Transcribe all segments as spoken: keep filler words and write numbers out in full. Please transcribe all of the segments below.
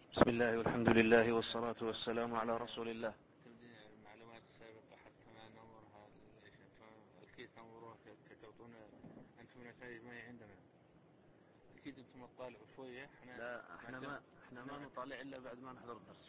بسم الله والحمد لله والصلاة والسلام على رسول الله. المعلومات السابقة حتى ما نمرها فأكيد تنظروها كتعطونا أنتم نتائج ما هي عندنا. أكيد أنتم تطالعوا شوية. إحنا لا إحنا ما إحنا ما نطالع إلا بعد ما نحضر الدرس.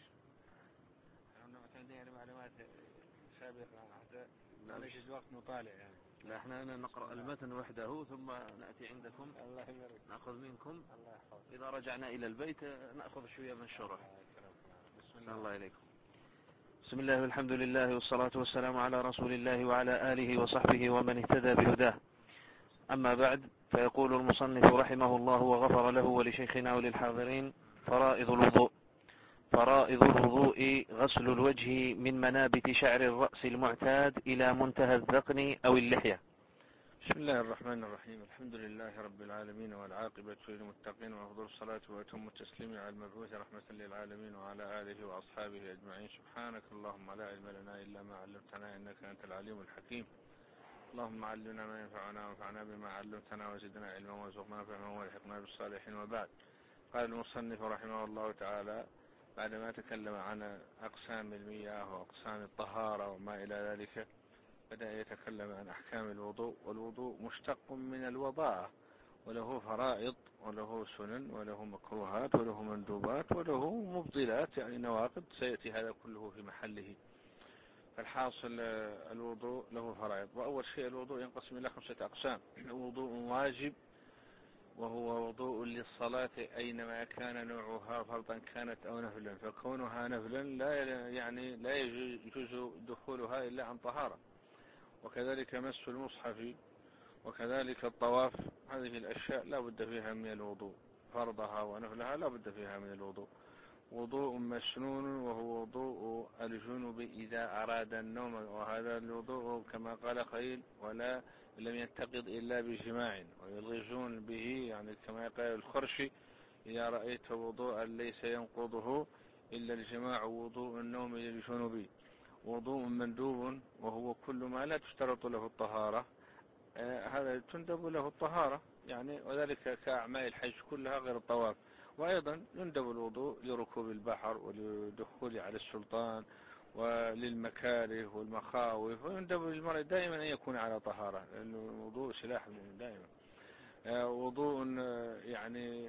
إحنا معتمدين على معلومات سابقة حتى لا ما نجد وقت نطالع يعني. لا إحنا نقرأ المتن وحده ثم نأتي عندكم. الله يبارك. نأخذ منكم. الله يحفظك. إذا رجعنا إلى البيت نأخذ شوية من الشرح. بسم الله. الله إليكم. بسم الله والحمد لله والصلاة والسلام على رسول الله وعلى آله وصحبه ومن اهتدى بهداه. أما بعد، فيقول المصنف رحمه الله وغفر له ولشيخنا وللحاضرين: فرائض الوضوء. فرائض الوضوء غسل الوجه من منابت شعر الرأس المعتاد إلى منتهى الذقن أو اللحية. بسم الله الرحمن الرحيم. الحمد لله رب العالمين والعاقبة للمتقين وأفضل الصلاة وأتم التسليم على المبعوث رحمة للعالمين وعلى آله وأصحابه أجمعين. سبحانك اللهم لا علم لنا إلا ما علمتنا إنك أنت العليم الحكيم. اللهم علمنا ما ينفعنا وانفعنا بما علمتنا وزدنا علما وارزقنا فهما والحقنا بالصالحين. وبعد. قال المصنف رحمه الله تعالى بعدما تكلم عن أقسام المياه وأقسام الطهارة وما إلى ذلك، بدأ يتكلم عن أحكام الوضوء. والوضوء مشتق من الوضاءة، وله فرائض وله سنن وله مكروهات وله مندوبات وله مبطلات يعني نواقض، سيأتي هذا كله في محله. فالحاصل الوضوء له فرائض. وأول شيء الوضوء ينقسم إلى خمسة أقسام: وضوء واجب وهو وضوء للصلاة أينما كان نوعها فرضا كانت أو نفلا، فكونها نفلا لا يعني لا يجوز دخولها إلا عن طهارة. وكذلك مس المصحف وكذلك الطواف، هذه الأشياء لا بد فيها من الوضوء، فرضها ونفلها لا بد فيها من الوضوء. وضوء مسنون وهو وضوء الجنب إذا أراد النوم، وهذا الوضوء كما قال قيل: ولا لم ينتقض إلا بجماع. ويلغزون به يعني كما قال الخرشي: إذا رأيت وضوءا ليس ينقضه إلا الجماع وضوء النوم للجنب. وضوء مندوب وهو كل ما لا تشترط له الطهارة، آه هذا تندب له الطهارة يعني، وذلك كأعمال الحج كلها غير الطواف. وأيضا يندب الوضوء لركوب البحر وللدخول على السلطان وللمكاره والمخاوف. ويندب للمرء دائما أن يكون على طهارة، لأن الوضوء سلاح دائما. آه وضوء يعني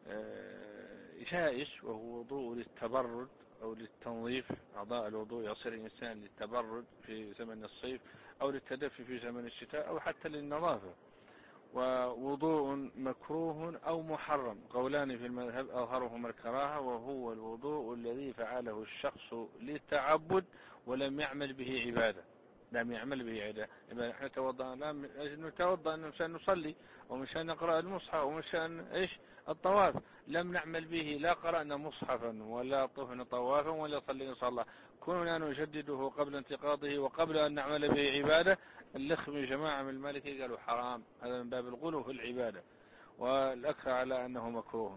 آه جائز وهو وضوء للتبرد أو للتنظيف أعضاء الوضوء، يصير الإنسان للتبرد في زمن الصيف أو للتدفي في زمن الشتاء أو حتى للنظافة. ووضوء مكروه أو محرم، قولان في المذهب أظهرهما الكراهة، وهو الوضوء الذي فعله الشخص للتعبد ولم يعمل به عبادة. لم يعمل به عبادة. احنا توضأ نتوضأ مشان نصلي ومشان نقرأ المصحف ومشان إيش الطواف، لم نعمل به، لا قرأنا مصحفا ولا طفنا طوافا ولا صلينا صلاة. كنا نجدده قبل انتقاضه وقبل أن نعمل به عبادة. اللخم جماعة من المالكي قالوا حرام، هذا من باب الغلو في العبادة، والأكثر على أنه مكروه.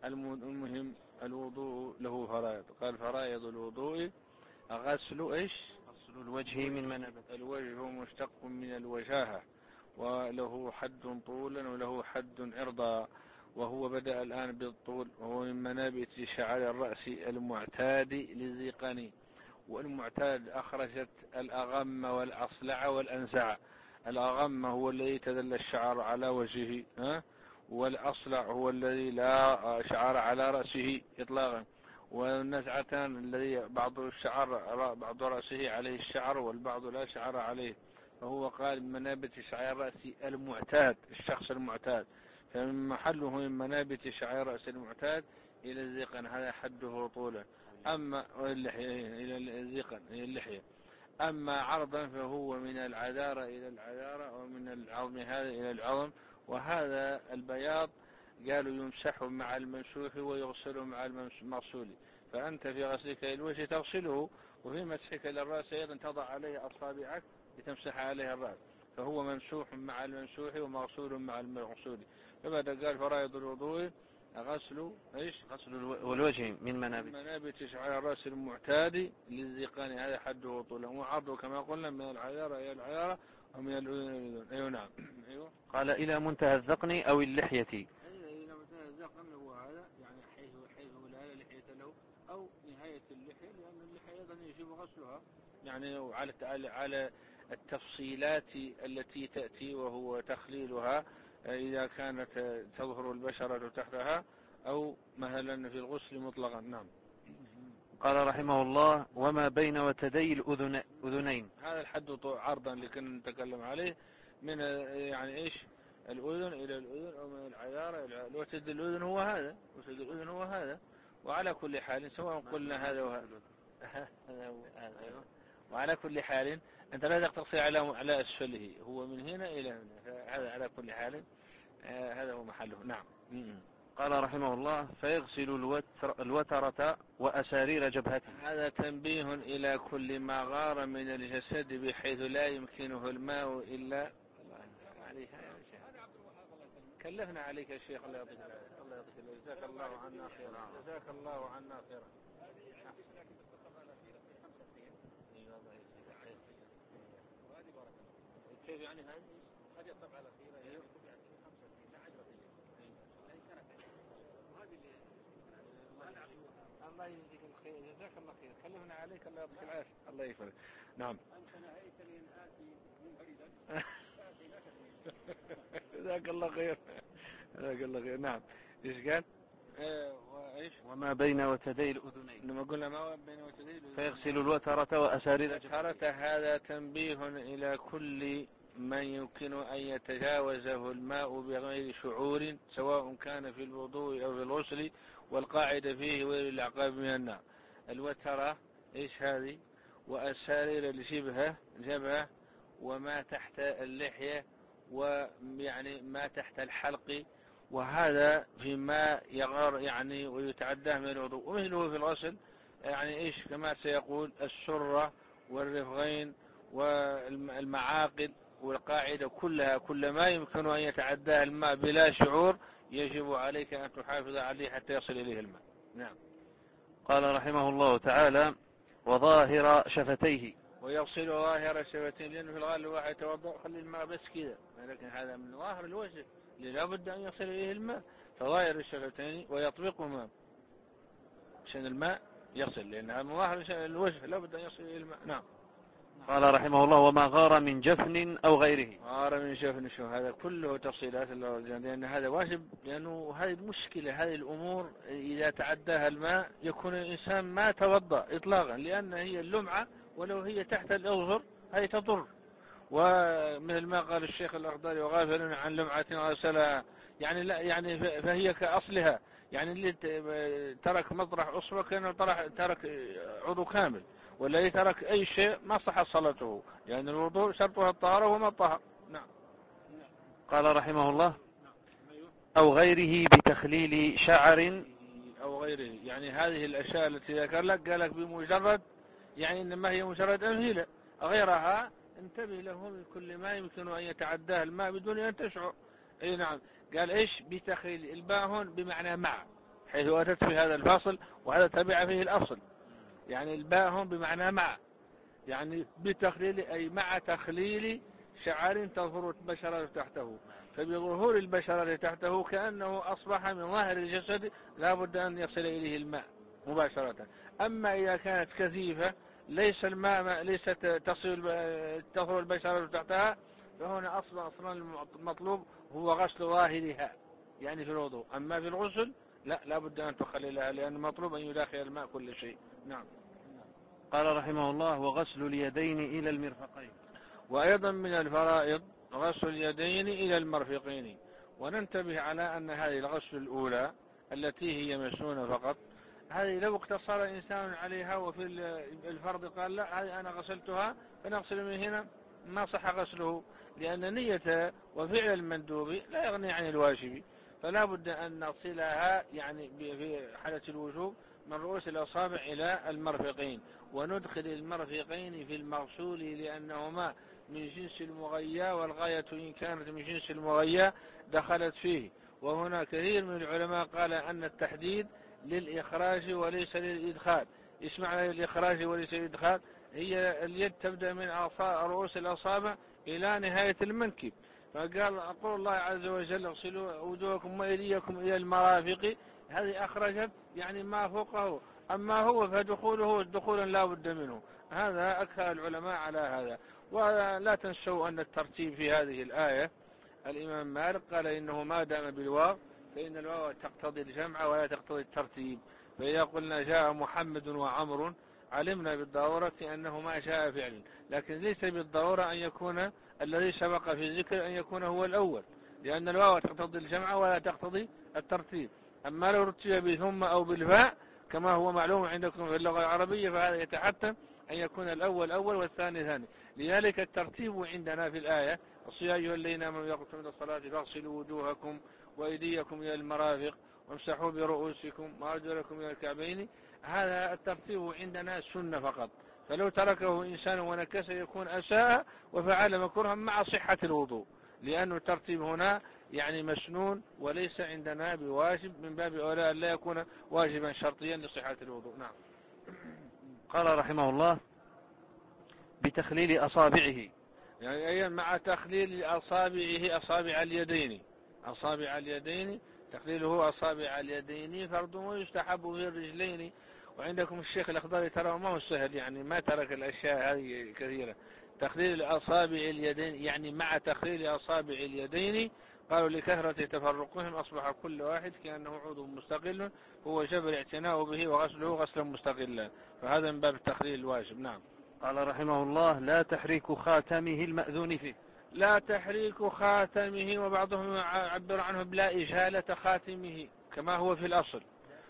المهم الوضوء له فرائض. قال: فرائض الوضوء غسل إيش غسل الوجه من منابت. الوجه مشتق من الوجاهة، وله حد طولا وله حد عرضا، وهو بدأ الآن بالطول، وهو من منابت شعر الرأس المعتاد للذقن. والمعتاد أخرجت الأغم والأصلع والأنزع. الأغم هو الذي تدل الشعر على وجهه، ها؟ والأصلع هو الذي لا شعر على رأسه إطلاقا. والنزعتان الذي بعض الشعر بعض رأسه عليه الشعر والبعض لا شعر عليه. فهو قال من منابت شعر الرأس المعتاد، الشخص المعتاد، فمن محله من منابت شعر الرأس المعتاد إلى الذقن، هذا حده طولا. أما اللحية إلى الذقن إلى اللحية. أما عرضا فهو من العذارة إلى العذارة، ومن العظم هذا إلى العظم. وهذا البياض قالوا يمسح مع الممسوح ويغسل مع المغسول. فأنت في غسلك للوجه تغسله، وفي مسحك للرأس أيضا تضع عليه أصابعك لتمسح عليها الرأس، فهو ممسوح مع الممسوح ومغسول مع المغسول. فبدأ قال: فرائض الوضوء غسل إيش غسل الوجه من منابت منابت شعر الرأس المعتاد للذقان، هذا حده وطوله، وعرضه كما قلنا من العذارة إلى العذارة ومن الأذن إلى الأذن. أيوة نعم. أيوة. قال: إلى منتهى الذقن أو اللحية. إلى منتهى الذقن هو هذا يعني حيث حيث لا لحية له أو نهاية اللحية، لأن اللحية أيضا يجب غسلها، يعني على على التفصيلات التي تأتي وهو تخليلها إذا كانت تظهر البشرة تحتها، أو مثلا في الغسل مطلقا. نعم. قال رحمه الله: وما بين وتدي الأذنين. هذا الحد عرضا اللي كنا نتكلم عليه، من يعني إيش الأذن إلى الأذن، أو من العذارة إلى وتد الأذن هو هذا، وتد الأذن هو هذا. وعلى كل حال سواء قلنا هذا وهذا وعلى كل حال أنت لا تقتصر على على أسفله، هو من هنا إلى هنا، هذا على كل حال هذا هو محله. نعم. قال رحمه الله: فيغسل الوتر الوترة وأسارير جبهته. هذا تنبيه إلى كل ما غار من الجسد بحيث لا يمكنه الماء إلا عليها. كلفنا عليك يا شيخ، الله يعطيك العافية، الله يعطيك العافية، جزاك الله عنا خيرا، جزاك الله عنا خيرا. كيف يعني هذه قد يطبع الأخيرة هي الله يجزيك الخير، جزاك الله خير، كلفنا عليك، الله يعطيك العافية، الله يفرج. نعم. أنت نهيتني أن آتي منفردا. جزاك الله خير، جزاك الله خير. نعم. ايش قال؟ ايه وايش؟ وما بين وتدي الأذنين. لما قلنا ما بين وتدي الأذنين فيغسل الوترة وأسارير جبهته. هذا تنبيه إلى كل من يمكن أن يتجاوزه الماء بغير شعور، سواء كان في الوضوء أو في الغسل، والقاعدة فيه ويل العقاب من النار. الوترة إيش هذه؟ وأسارير الجبهة، جبهة وما تحت اللحية، ويعني ما تحت الحلق، وهذا فيما يغار يعني ويتعداه من الوضوء. ومثله في الغسل يعني إيش كما سيقول السرة والرفغين والمعاقد، والقاعدة كلها كل ما يمكن أن يتعداه الماء بلا شعور يجب عليك أن تحافظ عليه حتى يصل إليه الماء. نعم. قال رحمه الله تعالى: وظاهر شفتيه. ويغسل ظاهر الشفتين، لأنه في الغالب الواحد يتوضأ خلي الماء بس كذا، لكن هذا من ظاهر الوجه اللي لا بد أن يصل إليه الماء، فظاهر الشفتين ويطبقهما عشان الماء يصل، لأن من ظاهر الوجه لا بد أن يصل إليه الماء. نعم. قال رحمه الله: وما غار من جفن أو غيره. غار من جفن، شو هذا كله تفصيلات، لأن هذا واجب، لأنه هذه المشكلة، هذه الأمور إذا تعداها الماء يكون الإنسان ما توضأ إطلاقا، لأن هي اللمعة ولو هي تحت الأظهر هذه تضر. ومثل ما قال الشيخ الأخضري: وغافل عن لمعة غسلها، يعني لا يعني فهي كأصلها، يعني اللي ترك مطرح أصبع كأنه ترك عضو كامل، والذي ترك أي شيء ما صح صلاته، لأن يعني الوضوء شرطها الطهارة وما الطهر. نعم. قال رحمه الله: أو غيره بتخليل شعر أو غيره، يعني هذه الأشياء التي ذكر لك قال لك بمجرد، يعني إنما هي مجرد أمثلة، غيرها انتبه له من كل ما يمكن أن يتعداه الماء بدون أن تشعر. أي نعم. قال إيش بتخليل؟ الباء هون بمعنى مع، حيث أتت في هذا الفاصل، وهذا تبع فيه الأصل، يعني الباء هون بمعنى مع، يعني بتخليل أي مع تخليل شعر تظهر البشرة تحته، فبظهور البشرة تحته كأنه أصبح من ظاهر الجسد لا بد أن يصل إليه الماء مباشرة. أما إذا كانت كثيفة ليس الماء ليست تصل تظهر البشرة تحتها، فهنا أصلا أصلا المطلوب هو غسل ظاهرها، يعني في الوضوء. أما في الغسل لا لا بد أن تخللها، لأن المطلوب أن يداخل الماء كل شيء. نعم. قال رحمه الله: وغسل اليدين إلى المرفقين. وأيضا من الفرائض غسل اليدين إلى المرفقين. وننتبه على أن هذه الغسل الأولى التي هي مسنونة فقط، هذه لو اقتصر الإنسان عليها وفي الفرض قال لا هذه أنا غسلتها فنغسل من هنا، ما صح غسله، لأن نية وفعل المندوب لا يغني عن الواجب، فلا بد أن نغسلها يعني في حالة الوجوب من رؤوس الأصابع إلى المرفقين، وندخل المرفقين في المغسول لأنهما من جنس المغيا، والغاية إن كانت من جنس المغيا دخلت فيه. وهنا كثير من العلماء قال أن التحديد للإخراج وليس للإدخال. اسمع، للإخراج وليس للإدخال، هي اليد تبدأ من رؤوس الأصابع إلى نهاية المنكب، فقال أقول الله عز وجل: اغسلوا وجوهكم وأيديكم إلى المرافق، هذه أخرجت يعني ما فوقه، أما هو فدخوله دخولا لا بد منه. هذا أكثر العلماء على هذا. ولا تنسوا أن الترتيب في هذه الآية الإمام مالك قال إنه ما دام بالواو فإن الواو تقتضي الجمع ولا تقتضي الترتيب. فإذا قلنا جاء محمد وعمر علمنا بالضرورة أنه ما جاء فعل، لكن ليس بالضرورة أن يكون الذي سبق في الذكر أن يكون هو الأول، لأن الواو تقتضي الجمع ولا تقتضي الترتيب. أما لو رتب بثم أو بالفاء كما هو معلوم عندكم في اللغة العربية فهذا يتحتم أن يكون الأول أول والثاني ثاني. لذلك الترتيب عندنا في الآية يا أيها الذين آمنوا إذا قمتم إلى الصلاة فاغسلوا وجوهكم وأيديكم إلى المرافق وامسحوا برؤوسكم وأرجلكم إلى الكعبين. هذا الترتيب عندنا سنة فقط، فلو تركه إنسان ونكس يكون أساء وفعل مكروها مع صحة الوضوء، لأن الترتيب هنا يعني مسنون وليس عندنا بواجب، من باب أولى أن لا يكون واجبا شرطيا لصحة الوضوء. نعم. قال رحمه الله بتخليل أصابعه، يعني أيضا مع تخليل أصابعه أصابع اليدين، أصابع اليدين تخليله أصابع اليدين فرض ويستحب في الرجلين. وعندكم الشيخ الأخضر ترى ما هو سهل، يعني ما ترك الأشياء هذه كثيرة. تخليل أصابع اليدين يعني مع تخليل أصابع اليدين قالوا لكثرة تفرقهم أصبح كل واحد كأنه عضو مستقل، هو جب الاعتناء به وغسله غسلا مستقلا، فهذا من باب التخليل الواجب. نعم. قال رحمه الله لا تحريك خاتمه المأذون فيه، لا تحريك خاتمه، وبعضهم يعبر عنه بلا إجالة خاتمه كما هو في الأصل،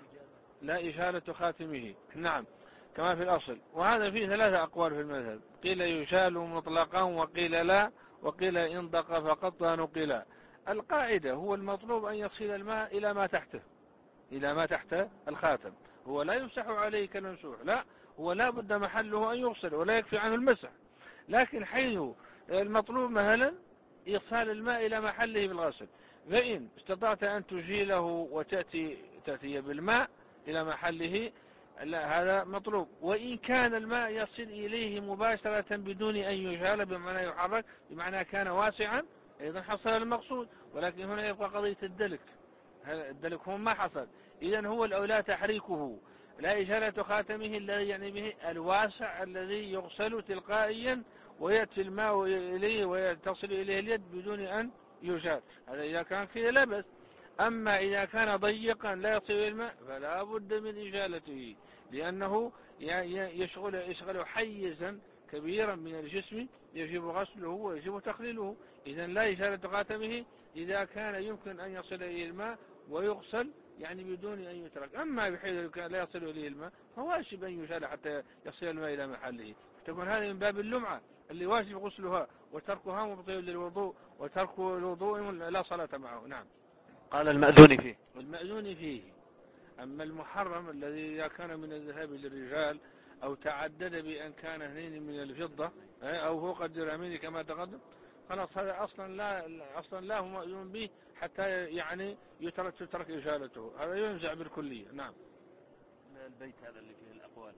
لا إجالة خاتمه. نعم كما في الأصل. وهذا فيه ثلاثة أقوال في المذهب، قيل يجال مطلقا وقيل لا وقيل إن دق فقط نقلا. القاعدة هو المطلوب أن يصل الماء إلى ما تحته، إلى ما تحت الخاتم، هو لا يمسح عليه كالممسوح، لا، هو لا بد محله أن يغسل ولا يكفي عنه المسح. لكن حيث المطلوب مثلا إيصال الماء إلى محله بالغسل، فإن استطعت أن تجيله وتأتي تأتي بالماء إلى محله لا هذا مطلوب. وإن كان الماء يصل إليه مباشرة بدون أن يجال بمعنى يحرك بمعنى كان واسعا أيضا حصل المقصود، ولكن هنا يبقى قضية الدلك، الدلك هو ما حصل. إذن هو الأولى تحريكه، لا إجالة خاتمه الذي يعني به الواسع الذي يغسل تلقائيا ويأتي الماء إليه ويتصل إليه اليد بدون أن يجال، هذا إذا كان فيه لبس. أما إذا كان ضيقا لا يصل إلى الماء فلا بد من إجالته، لأنه يشغل, يشغل حيزا كبيرا من الجسم يجب غسله ويجب تخليله. إذن لا إجالة خاتمه إذا كان يمكن أن يصل إليه الماء ويغسل يعني بدون أن يترك. أما بحيث لا يصل إليه الماء فواجب أن يجال حتى يصل الماء إلى محله، تكون هذه من باب اللمعة اللي واجب غسلها، وتركها مبطل للوضوء، وترك الوضوء لا صلاة معه. نعم. قال المأذون فيه، المأذون فيه. أما المحرم الذي إذا كان من الذهاب للرجال أو تعدد بأن كان اثنين من الفضة أو فوق الدرهمين كما تقدم، خلاص هذا أصلا لا أصلا لا هو مأذون به حتى يعني يترك تترك إجالته، هذا ينزع بالكلية. نعم. البيت هذا اللي فيه الأقوال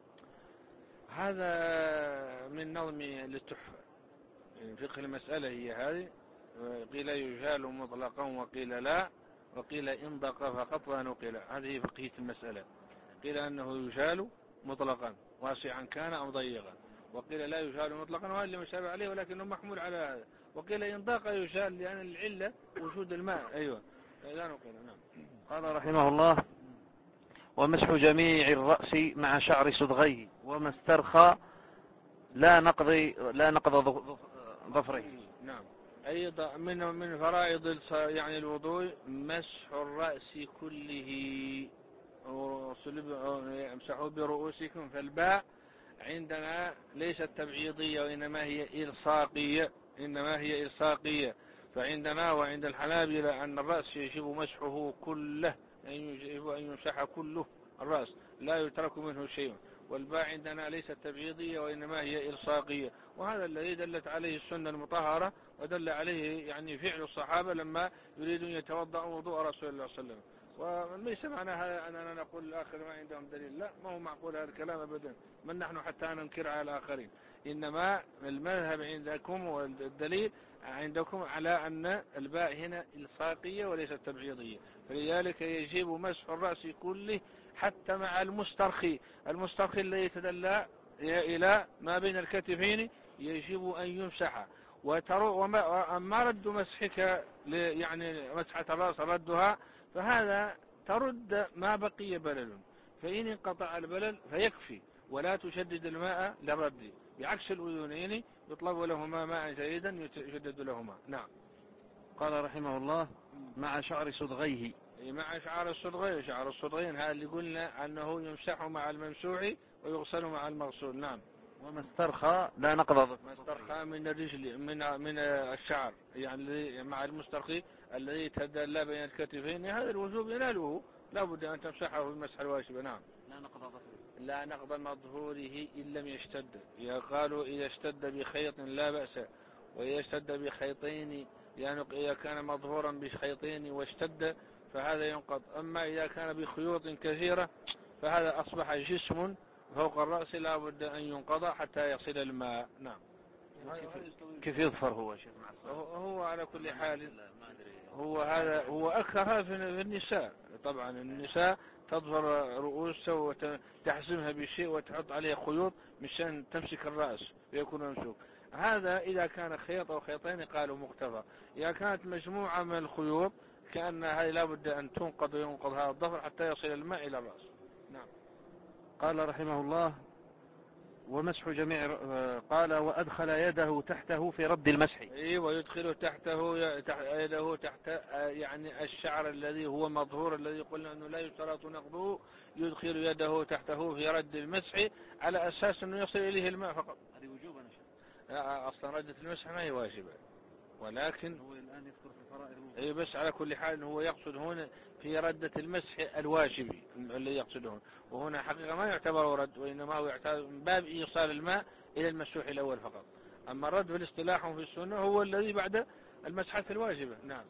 هذا من نظم للتحفة، فقه المسألة هي هذه، قيل يجال مطلقا وقيل لا وقيل إن ضاق فقط ونقل. هذه فقهية المسألة، قيل أنه يجال مطلقا واسعا كان أو ضيقا، وقيل لا يجال مطلقا وهذا اللي مشابه عليه ولكنه محمول على هذا، وقيل إن ضاق يجال لأن العلة وجود الماء. أيوة لا نقل. نعم. قال رحمه الله ومسح جميع الرأس مع شعر صدغيه وما استرخى لا نقضي لا نقض ظفره. نعم. أيضا من من فرائض يعني الوضوء مسح الرأس كله، امسحوا برؤوسكم، فالباء عندنا ليست تبعيضية وإنما هي إلصاقية، إنما هي إلصاقية. فعندنا وعند الحنابلة أن الرأس يجب مسحه كله، يجب أن يمسح كله الرأس لا يترك منه شيء. والباء عندنا ليست تبعيضية وإنما هي إلصاقية، وهذا الذي دلت عليه السنة المطهرة ودل عليه يعني فعل الصحابة لما يريدون يتوضأوا وضوء رسول الله صلى الله عليه وسلم. وليس معنى هذا أننا نقول الآخر ما عندهم دليل، لا، ما هو معقول هذا الكلام أبدا، من نحن حتى ننكر على الآخرين. إنما المذهب عندكم والدليل عندكم على أن الباء هنا إلصاقية وليست تبعيضية، فلذلك يجب مسح الرأس كله حتى مع المسترخي المسترخي الذي يتدلى إلى ما بين الكتفين يجب أن يمسح. وأما رد مسحك يعني مسحة الرأس ردها فهذا ترد ما بقي بلل، فإن انقطع البلل فيكفي ولا تشدد الماء للرد، بعكس الأذنين يطلب لهما ماء جيدا يشدد لهما. نعم. قال رحمه الله مع شعر صدغيه. مع شعر الصدغين. شعر الصدغين هذا اللي قلنا أنه يمسح مع الممسوح ويغسل مع المغسول. نعم. وما استرخى لا نقض. ما استرخى من الرجل من من الشعر يعني مع المسترخي الذي يتدلى بين الكتفين هذا الوجوب يناله لا بد أن تمسحه بالمسح الواجب. نعم. لا نقض ظهره. لا نقض مظهوره إن لم يشتد. قالوا إذا اشتد بخيط لا بأس، وإذا اشتد بخيطين يعني إذا كان مظهورا بخيطين واشتد فهذا ينقض. أما إذا كان بخيوط كثيرة فهذا أصبح جسم فوق الرأس لا بد أن ينقض حتى يصل الماء. نعم. كيف يظفر هو شيخ مع هو, هو على كل حال هو هذا هو أكثر في النساء. طبعا النساء تظفر رؤوسها وتحزمها بشيء وتحط عليه خيوط مشان تمسك الرأس ويكون ممسوك. هذا إذا كان خيط أو خيطين قالوا مغتفى. إذا كانت مجموعة من الخيوط كأن هذه لا بد أن تنقض وينقض هذا الظفر حتى يصل الماء إلى الرأس. نعم. قال رحمه الله ومسح جميع. قال وأدخل يده تحته في رد المسح. اي ويدخل تحته يده تحت يعني الشعر الذي هو مظهور الذي قلنا أنه لا يشترط نقضه، يدخل يده تحته في رد المسح على أساس أنه يصل إليه الماء فقط. هذه وجوبا أصلا ردة المسح ما هي واجبة، ولكن هو الآن يذكر في فرائض الوضوء. اي بس على كل حال هو يقصد هنا في ردة المسح الواجبي اللي يقصده، وهنا حقيقة ما يعتبر رد وإنما هو يعتبر من باب إيصال الماء إلى المسوح الأول فقط. أما الرد في الاصطلاح وفي السنة هو الذي بعد المسحة الواجبة. نعم.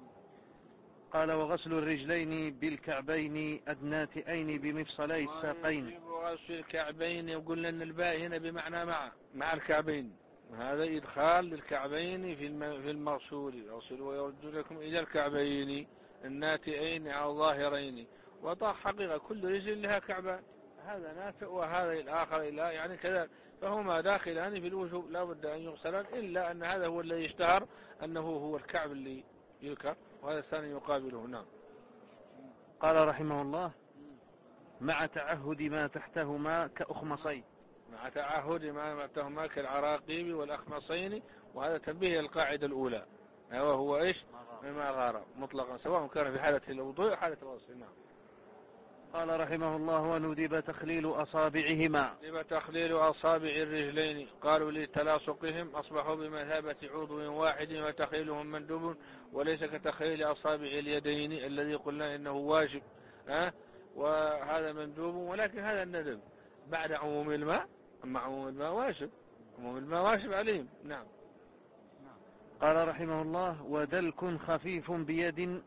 قال وغسل الرجلين بالكعبين أدناتئين بمفصلي الساقين. وغسل الكعبين وقلنا أن الباء هنا بمعنى مع مع الكعبين، هذا إدخال للكعبين في في المغسول. اغسلوا ويرجلكم إلى الكعبين الناتئين أو ظاهرين. وطاق حقيقة كل رجل لها كعبان، هذا ناتئ وهذا الآخر إلى يعني كذا، فهما داخلان في الوجوب لا بد أن يغسلان، إلا أن هذا هو الذي اشتهر أنه هو الكعب اللي يذكر وهذا الثاني يقابله. نعم. قال رحمه الله مع تعهد ما تحتهما كأخمصين. مع تعهد ما تحتهما كالعراقيب والأخمصين، وهذا تنبيه القاعدة الأولى وهو إيش مما غار مطلقا سواء كان في حالة الوضوء حالة الغسل. نعم. قال رحمه الله وندب تخليل أصابعهما. ندب تخليل أصابع الرجلين. قالوا لتلاصقهم أصبحوا بمثابة عضو واحد وتخليلهم مندوب وليس كتخليل أصابع اليدين الذي قلنا إنه واجب. ها وهذا مندوب، ولكن هذا الندب بعد عموم الماء. أما عموم الماء واجب، عموم الماء واجب عليهم. نعم. قال رحمه الله ودلك خفيف بيد.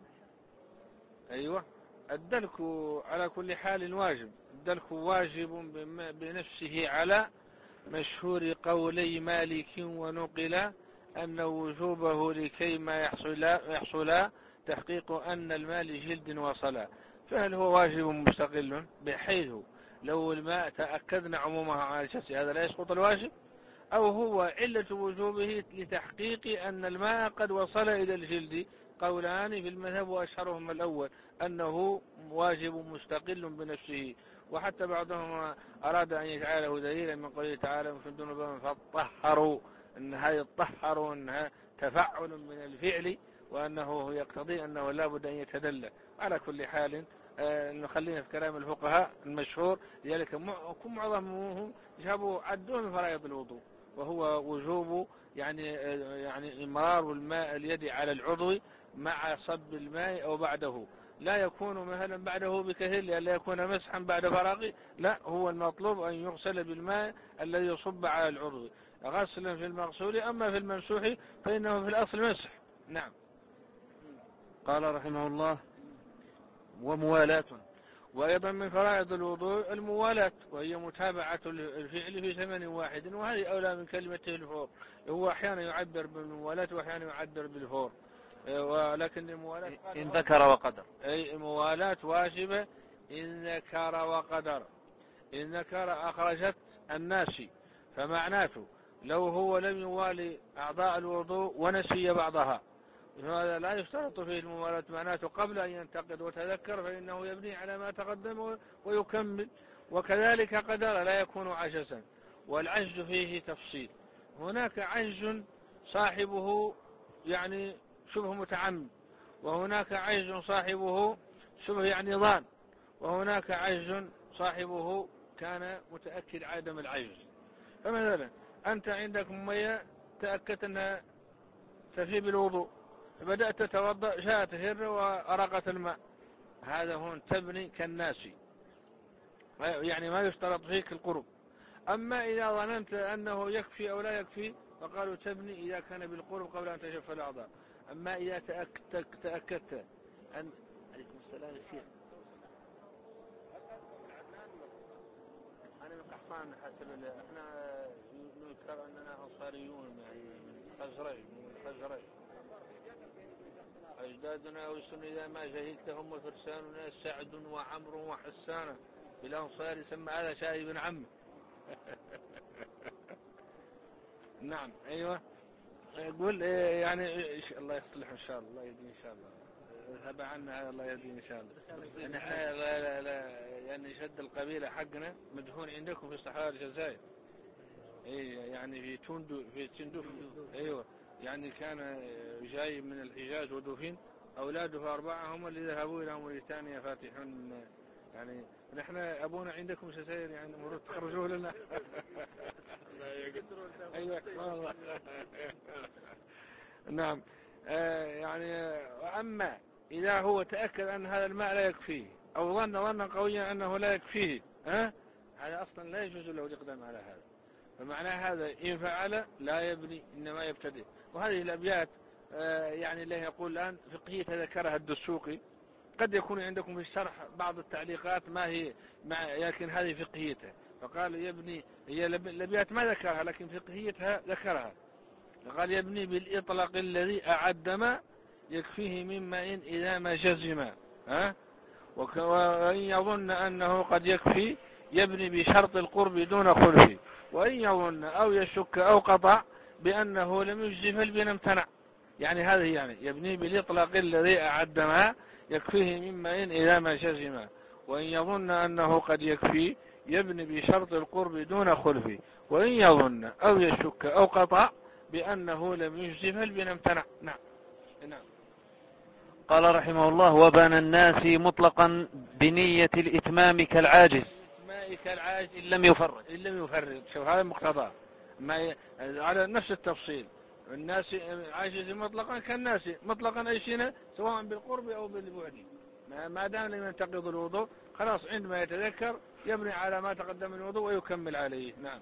أيوة الدلك على كل حال واجب. الدلك واجب بنفسه على مشهور قولي مالك، ونقل أن وجوبه لكي ما يحصل, يحصل تحقيق أن المال جلد وصلا. فهل هو واجب مستقل بحيث لو الماء تأكدنا عمومها على الجسد هذا لا يسقط الواجب، أو هو علة وجوبه لتحقيق أن الماء قد وصل إلى الجلد؟ قولان في المذهب وأشهرهما الأول أنه واجب مستقل بنفسه، وحتى بعضهم أراد أن يجعله دليلا من قوله تعالى في الذنوب فطهروا، أن هذا الطهروا أنها تفعل من الفعل وأنه يقتضي أنه لا بد أن يتدلى. على كل حال آه نخلينا في كلام الفقهاء المشهور، لذلك معظمهم جابوا عدوا من فرائض الوضوء، وهو وجوب يعني آه يعني إمرار الماء اليد على العضو مع صب الماء أو بعده. لا يكون مثلا بعده بكثير لألا يكون مسحا بعد فراغه، لا هو المطلوب أن يغسل بالماء الذي يصب على العضو غسلا في المغسول. أما في الممسوح فإنه في الأصل مسح. نعم. قال رحمه الله وموالاة. وأيضا من فرائض الوضوء الموالاة، وهي متابعة الفعل في زمن واحد، وهذه أولى من كلمته الفور. هو أحيانا يعبر بالموالاة وأحيانا يعبر بالفور، ولكن الموالاة إن ذكر وقدر. أي الموالاة واجبة إن ذكر وقدر. إن ذكر أخرجت الناسي، فمعناته لو هو لم يوالي أعضاء الوضوء ونسي بعضها، هذا لا يشترط فيه الموالاة، معناته قبل أن ينتقد وتذكر فإنه يبني على ما تقدم ويكمل. وكذلك قدر لا يكون عجزا، والعجز فيه تفصيل. هناك عجز صاحبه يعني شبه متعمد، وهناك عجز صاحبه شبه يعني ظان، وهناك عجز صاحبه كان متأكد عدم العجز. فمثلا أنت عندك مياه تأكدت أنها تفي بالوضوء، بدأت تتوضأ جاءت هرة وأرقت الماء، هذا هون تبني كالناسي، يعني ما يشترط فيك القرب. أما إذا ظننت أنه يكفي أو لا يكفي فقالوا تبني إذا كان بالقرب قبل أن تجف الأعضاء. أما إذا تأكدت, تأكدت أن عليكم السلام يسير أنا من قحطان، حتى احنا نذكر أننا أنصاريون من الخزرج من الخزرج أجدادنا ويسن إذا ما جهلتهم فرساننا سعد وعمر وحسان، بالأنصار يسمى هذا شاهي بن عم. نعم أيوة. يقول يعني الله يصلح إن شاء الله، الله يهديه إن شاء الله، ذهب عنا الله يهديه إن شاء الله. نحن لا لا لا يعني شد القبيلة حقنا مدفون عندكم في صحراء الجزائر، اي يعني في توندو في تندوف. ايوه يعني كان جاي من الحجاز ودفن، اولاده اربعه هم اللي ذهبوا الى موريتانيا فاتحون. يعني نحن ابونا عندكم جزائر يعني المفروض تخرجوه لنا. ايوه والله. نعم آه يعني. اما اذا هو تاكد ان هذا الماء لا يكفيه او ظن ظنا قويا انه لا يكفيه، ها أه؟ هذا اصلا لا يجوز له الاقدام على هذا. فمعنى هذا إن فعل لا يبني إنما يبتدئ. وهذه الأبيات آه يعني الله يقول الآن فقهية ذكرها الدسوقي، قد يكون عندكم في الشرح بعض التعليقات ما هي مع، لكن هذه فقهيته. فقال يبني، هي الأبيات ما ذكرها لكن فقهيتها ذكرها. قال يبني بالإطلاق الذي أعد ما يكفيه مما إن إذا ما جزم، ها وإن يظن أنه قد يكفي يبني بشرط القرب دون خلفه، وإن يظن أو يشك أو قطع بأنه لم يجزي فالبناء امتنع. يعني هذه يعني يبني بالإطلاق الذي أعد ما يكفيه مما إن إذا ما جزم، وإن يظن أنه قد يكفي يبني بشرط القرب دون خلفه، وإن يظن أو يشك أو قطع بأنه لم يجزي فالبناء امتنع. نعم نعم. قال رحمه الله وبنى الناس مطلقا بنية الإتمام كالعاجز، كالعاجز إن لم يفرد إن لم يفرد. شوف هذا مقتضى ما ي... على نفس التفصيل. الناس عاجز مطلقا كالناس مطلقا أي شيء سواء بالقرب أو بالبعد، ما دام لم ينتقض الوضوء خلاص عندما يتذكر يبني على ما تقدم الوضوء ويكمل عليه. نعم.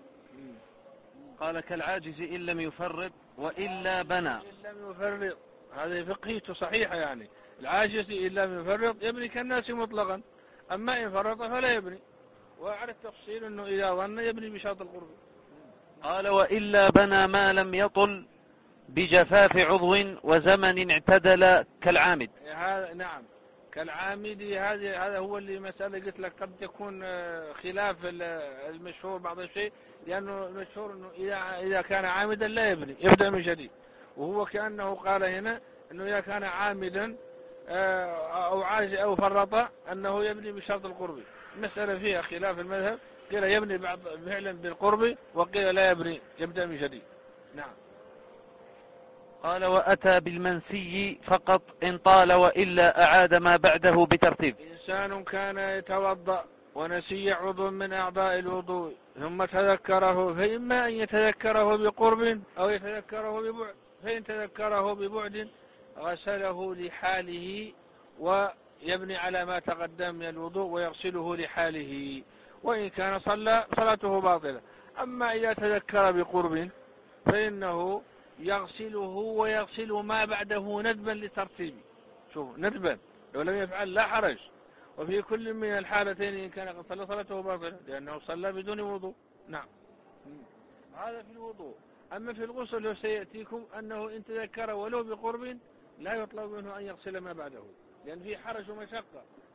قال كالعاجز إن لم يفرد وإلا بنى. إن لم يفرد هذه فقهيته صحيحة، يعني العاجز إن لم يفرد يبني كالناس مطلقا، أما إن فرط فلا يبني. وعلى التفصيل أنه إذا ظن يبني بشرط القرب. قال وإلا بنى ما لم يطل بجفاف عضو وزمن اعتدل كالعامد. هذا نعم كالعامد. هذا هذا هو اللي مسألة قلت لك قد يكون خلاف المشهور بعض الشيء، لأنه المشهور أنه إذا إذا كان عامدا لا يبني يبدأ من جديد، وهو كأنه قال هنا أنه إذا كان عامدا أو عاجز أو فرط أنه يبني بشرط القرب. المسألة فيها خلاف المذهب، قيل يبني بعض فعلا بالقرب وقيل لا يبني يبدأ من جديد. نعم. قال وأتى بالمنسي فقط إن طال وإلا أعاد ما بعده بترتيب. إنسان كان يتوضأ ونسي عضو من أعضاء الوضوء ثم تذكره، فإما أن يتذكره بقرب أو يتذكره ببعد، فإن تذكره ببعد غسله لحاله ويبني على ما تقدم من الوضوء ويغسله لحاله، وإن كان صلى صلاته باطلة. أما إذا تذكر بقرب فإنه يغسله ويغسل ما بعده ندبا لترتيبه. شوف ندبا، لو لم يفعل لا حرج. وفي كل من الحالتين إن كان قد صلى صلاته باطلة لأنه صلى بدون وضوء. نعم هذا في الوضوء. أما في الغسل سيأتيكم أنه إن تذكر ولو بقرب لا يطلب منه أن يغسل ما بعده، لأن في حرج ومشقة.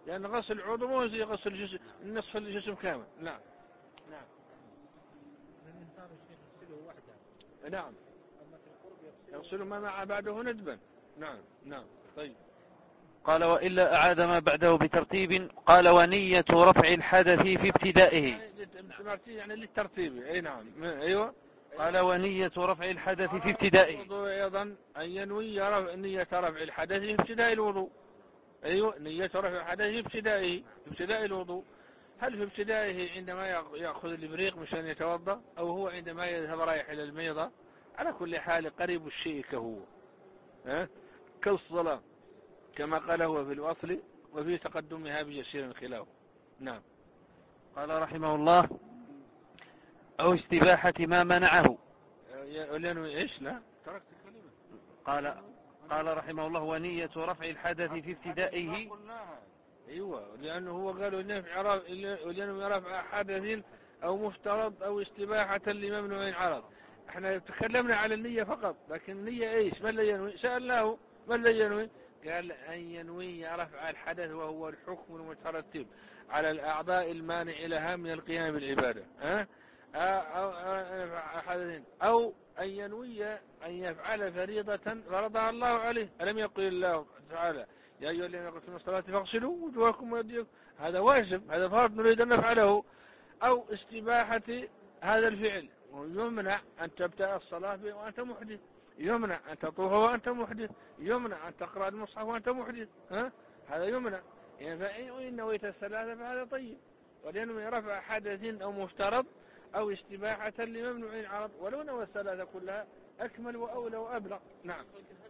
لأن غسل العضو مو زي غسل الجسم نصف الجسم كامل. نعم نعم الإنسان الشيخ يغسله وحده. نعم يغسل ما مع بعده ندبا. نعم نعم. طيب قال وإلا أعاد ما بعده بترتيب. قال ونية رفع الحدث في ابتدائه يعني للترتيب. أي نعم أيوة. قال ونية رفع الحدث في ابتدائه الوضوء أيضا أن ينوي نية رفع الحدث في ابتداء الوضوء. أيوة نية رفع الحدث في ابتدائه في ابتداء الوضوء. هل في ابتدائه عندما يأخذ الإبريق مشان يتوضأ أو هو عندما يذهب رايح إلى الميضة؟ على كل حال قريب الشيء كهو ها كالصلاة كما قال هو في الأصل وفي تقدمها بيسير خلافه. نعم. قال رحمه الله أو استباحة ما منعه. لأنه إيش؟ لا تركت الكلمة. قال قال رحمه الله ونية رفع الحدث في ابتدائه. أيوة لأنه هو قالوا لأنه رفع حدث أو مفترض أو استباحة لممنوع عرض. احنا تكلمنا على النية فقط لكن النية ايش؟ ما اللي ينوي؟ سألناه ما اللي ينوي؟ قال أن ينوي رفع الحدث وهو الحكم المترتب على الأعضاء المانع لها من القيام بالعبادة. ها؟ أو, أو, أو أن ينوي أن يفعل فريضة فرضها الله عليه. ألم يقل الله تعالى يا أيها الذين قمتم الصلاة فاغسلوا وجوهكم ويديكم؟ هذا واجب هذا فرض نريد أن نفعله. أو استباحة هذا الفعل يمنع أن تبدأ الصلاة وأنت محدث. يمنع أن تطوف وأنت محدث. يمنع أن تقرأ المصحف وأنت محدث. ها؟ هذا يمنع. يعني فإن نويت الثلاثة فهذا طيب. ولأنه رفع حدث أو مفترض أو استباحة لممنوع عرض ولو نوى الثلاثة كلها أكمل وأولى وأبلغ. نعم.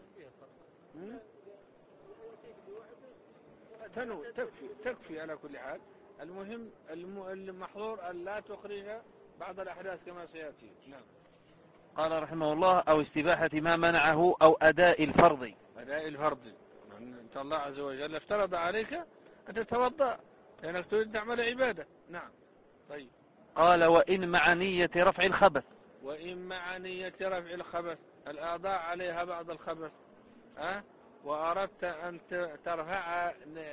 تنو تكفي تكفي على كل حال. المهم المحظور أن لا تخرج بعض الأحداث كما سيأتي. نعم. قال رحمه الله أو استباحة ما منعه أو أداء الفرض. أداء الفرض أنت الله عز وجل افترض عليك أن تتوضأ لأنك تريد تعمل عبادة. نعم. طيب. قال وإن مع نية رفع الخبث. وإن مع نية رفع الخبث الأعضاء عليها بعض الخبث أه؟ وأردت أن ترفع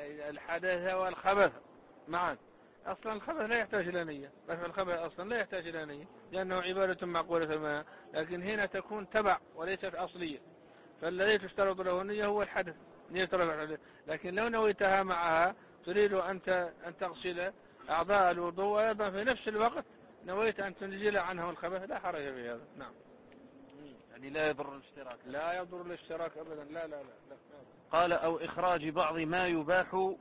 الحدث والخبث معا. أصلا الخبث لا يحتاج إلى نية. رفع الخبث أصلا لا يحتاج إلى نية لأنه عبادة معقولة ما. لكن هنا تكون تبع وليست أصلية. فالذي تشترط له النية هو الحدث نية رفع الحدث. لكن لو نويتها معها تريد أن أن تغسل أعضاء الوضوء وأيضا في نفس الوقت نويت أن تنزل عنه الخبث لا حرج في هذا. نعم. يعني لا يضر الاشتراك. لا يضر الاشتراك أبدا. لا لا لا, لا. قال أو إخراج بعض ما يباح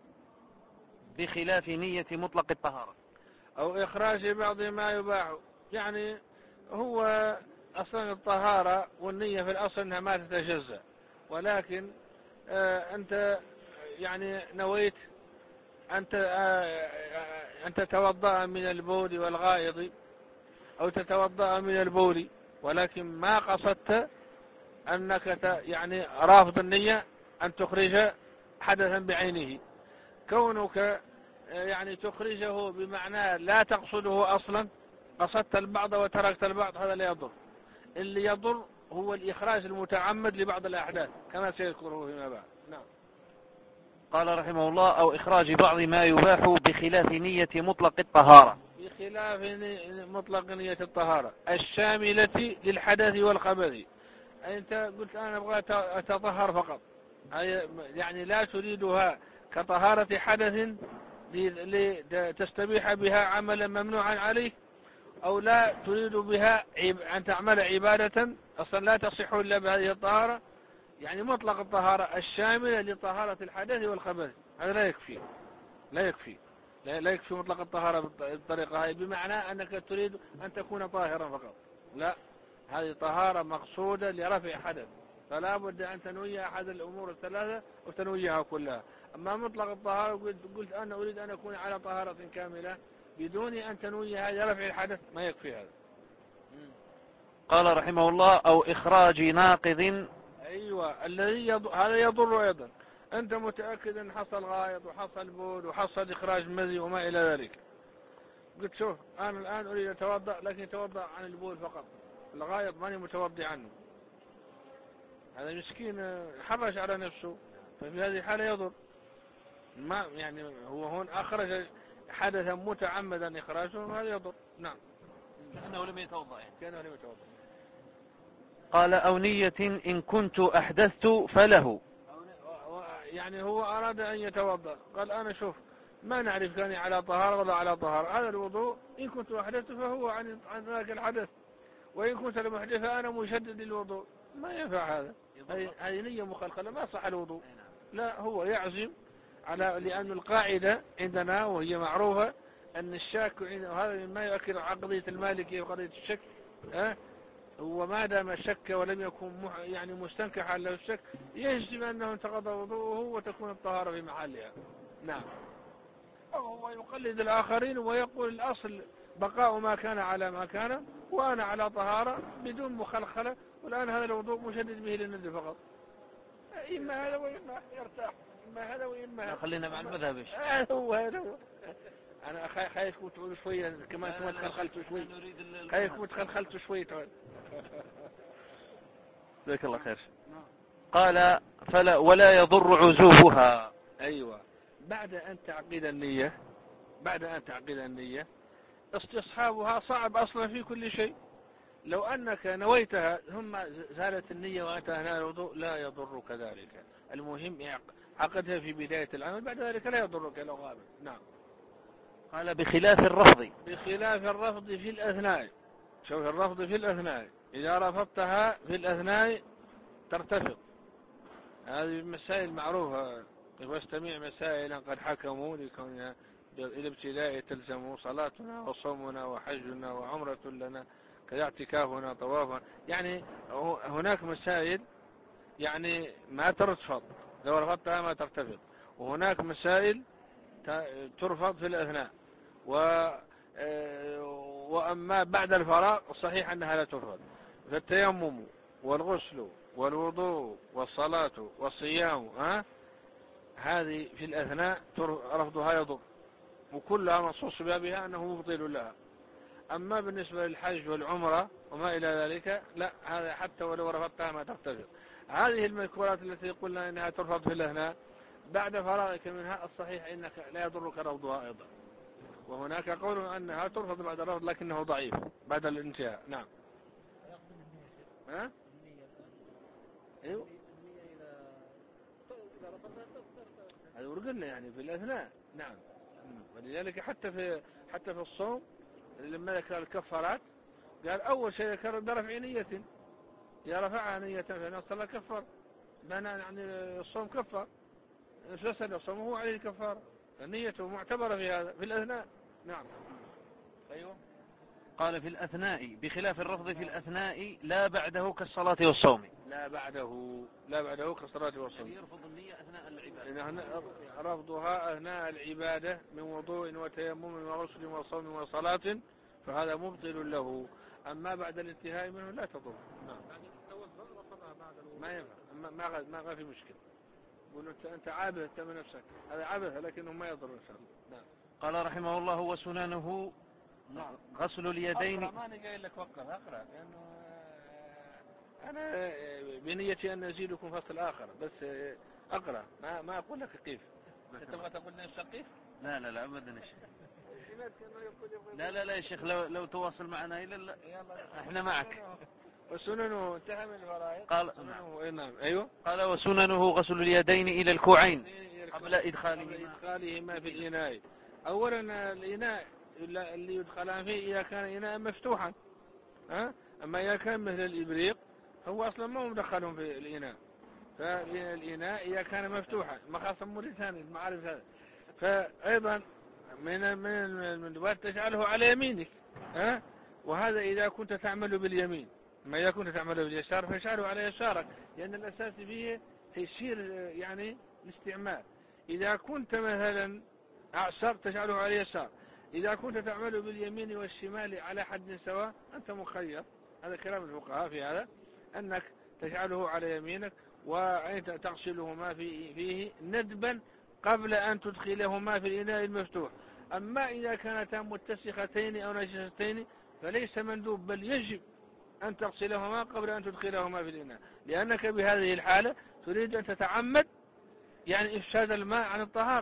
بخلاف نية مطلق الطهارة. أو إخراج بعض ما يباح يعني هو أصلا الطهارة والنية في الأصل أنها ما تتجزأ. ولكن آه أنت يعني نويت أنت آه أن تتوضأ من البول والغائط أو تتوضأ من البول ولكن ما قصدت أنك يعني رافض النية أن تخرج حدثا بعينه. كونك يعني تخرجه بمعنى لا تقصده أصلا قصدت البعض وتركت البعض هذا لا يضر. اللي يضر هو الإخراج المتعمد لبعض الأحداث كما سيذكره فيما بعد. نعم. قال رحمه الله أو إخراج بعض ما يباح بخلاف نية مطلق الطهارة. بخلاف مطلق نية الطهارة الشاملة للحدث والخبث. أنت قلت أنا أبغى أتطهر فقط يعني لا تريدها كطهارة حدث لتستبيح بها عملا ممنوعا عليك أو لا تريد بها أن تعمل عبادة أصلا لا تصح إلا بهذه الطهارة. يعني مطلق الطهارة الشاملة لطهارة الحدث والخبث هذا لا يكفي. لا يكفي لا يكفي مطلق الطهارة بالطريقة هذه بمعنى أنك تريد أن تكون طاهرا فقط. لا هذه طهارة مقصودة لرفع حدث فلا بد أن تنوي أحد الأمور الثلاثة وتنويها كلها. أما مطلق الطهارة قلت, قلت أنا أريد أن أكون على طهارة كاملة بدون أن تنوي هذا رفع الحدث ما يكفي هذا. قال رحمه الله أو إخراج ناقض. أيوة الذي يضر هذا يضر أيضا. أنت متأكد أن حصل غائط وحصل بول وحصل إخراج مذي وما إلى ذلك. قلت شوف أنا الآن أريد أتوضأ لكن أتوضأ عن البول فقط الغائط ماني متوضي عنه. هذا مسكين حرج على نفسه ففي هذه الحالة يضر. ما يعني هو هون أخرج حدثا متعمدا إخراجه هذا يضر. نعم. كأنه لم يتوضأ يعني. كأنه لم يتوضأ. قال أو نية إن كنت أحدثت فله. يعني هو أراد أن يتوضأ، قال أنا شوف ما نعرف كان على طهارة ولا على طهارة، هذا الوضوء إن كنت أحدثت فهو عن عن ذاك الحدث، وإن كنت لم أحدث أنا مشدد للوضوء، ما ينفع هذا. هذه نية مخلخلة ما صح الوضوء. لا هو يعزم على، لأن القاعدة عندنا وهي معروفة أن الشاك، وهذا ما يؤكد على قضية المالكية وقضية الشك، أه؟ هو ما دام شك ولم يكن يعني مستنكحا له الشك يجزم أنه انتقض وضوءه وتكون الطهارة في محلها. نعم. أو هو يقلد الآخرين ويقول الأصل بقاء ما كان على ما كان وأنا على طهارة بدون مخلخلة، والآن هذا الوضوء مشدد به للند فقط. إما هذا وإما يرتاح، إما هذا وإما هذا. خلينا مع المذهب. آه هو هذا هو. أنا خايف تقول شوية كمان كمان تخلخلت شوي. خايف تخلخلت شوي تعال. جزاك الله خير. قال فلا ولا يضر عزوبها. أيوة. بعد أن تعقد النية، بعد أن تعقد النية استصحابها صعب أصلا في كل شيء. لو أنك نويتها ثم زالت النية وأنت أثناء الوضوء لا يضرك ذلك. المهم عقدها في بداية العمل، بعد ذلك لا يضرك لو غابت. نعم. قال بخلاف الرفض. بخلاف الرفض في الأثناء. شوف الرفض في الأثناء، إذا رفضتها في الأثناء ترتفض. هذه المسائل معروفة. واستمع مسائل قد حكموا لكونها الابتداء تلزم صلاتنا وصومنا وحجنا وعمرة لنا كذا اعتكافنا طوافنا. يعني هناك مسائل يعني ما ترتفض لو رفضتها ما ترتفض، وهناك مسائل ترفض في الأثناء، و وأما بعد الفراغ صحيح أنها لا ترفض. فالتيمم والغسل والوضوء والصلاة والصيام ها هذه في الأثناء رفضها يضر، وكلها منصوص بها أنه مبطل لها. أما بالنسبة للحج والعمرة وما إلى ذلك لا، هذا حتى ولو رفضتها ما ترتفض. هذه المذكورات التي قلنا إنها ترفض في الأثناء بعد فراغك منها الصحيح إنك لا يضرك رفضها أيضا. وهناك قول أنها ترفض بعد الرفض لكنه ضعيف بعد الانتهاء. نعم. ها؟ ايوه. هذا قلنا يعني في الأثناء. نعم. ولذلك حتى في حتى في الصوم لما ذكر الكفارات قال أول شيء ذكر برفع نية، يا رفعها نية فإن الصلاة كفر، بنى يعني الصوم كفر، فسد صومه عليه الكفارة، فنيته معتبرة في هذا في الأثناء. نعم. أيوه. قال في الأثناء بخلاف الرفض في الأثناء لا بعده كالصلاة والصوم. لا بعده لا بعده كالصلاة والصوم. يعني يرفض النية أثناء العبادة. رفضها أثناء العبادة من وضوء وتيمم وغسل وصوم وصلاة فهذا مبطل له. أما بعد الانتهاء منه لا تضر. نعم. ما ينفع، ما ما ما في مشكلة. قول أنت أنت عابث أنت من نفسك، هذا عابث لكنه ما يضر إن شاء الله. نعم. قال رحمه الله وسننه نعم. غسل اليدين. أقرأ ما أنا قايل لك وقف أقرأ لأنه أنا بنيتي أن أزيدكم فصل آخر بس أقرأ ما ما أقول لك كيف. تبغى تقول لي كيف؟ لا لا لا أبدا يا شيخ. لا لا لا يا شيخ لو لو تواصل معنا إلى لا إحنا معك. وسننه انتهى من الفرائض. قال نعم. أيوه. قال وسننه غسل اليدين إلى الكوعين قبل إدخالهما إدخالهما في الإناء. أولا الإناء اللي يدخلان فيه إذا كان إناء مفتوحا، ها؟ أما إذا كان مثل الإبريق هو أصلا ما مدخلهم في الإناء، فالإناء إذا كان مفتوحا مخاصة موريتاني المعارف هذا. فأيضا من من المندوبات تجعله على يمينك، ها؟ وهذا إذا كنت تعمل باليمين، ما إذا كنت تعمل باليسار فاجعله على يسارك، لأن الأساس فيه تيسير يعني الاستعمال. إذا كنت مثلا أعسر تجعله على يسار، إذا كنت تعمل باليمين والشمال على حد سواء أنت مخير. هذا كلام الفقهاء في هذا، أنك تجعله على يمينك وتغسلهما في فيه ندبا قبل أن تدخلهما في الإناء المفتوح. أما إذا كانتا متسختين أو نجستين فليس مندوب بل يجب أن تغسلهما قبل أن تدخلهما في الإناء، لأنك بهذه الحالة تريد أن تتعمد يعني إفساد الماء عن الطهارة،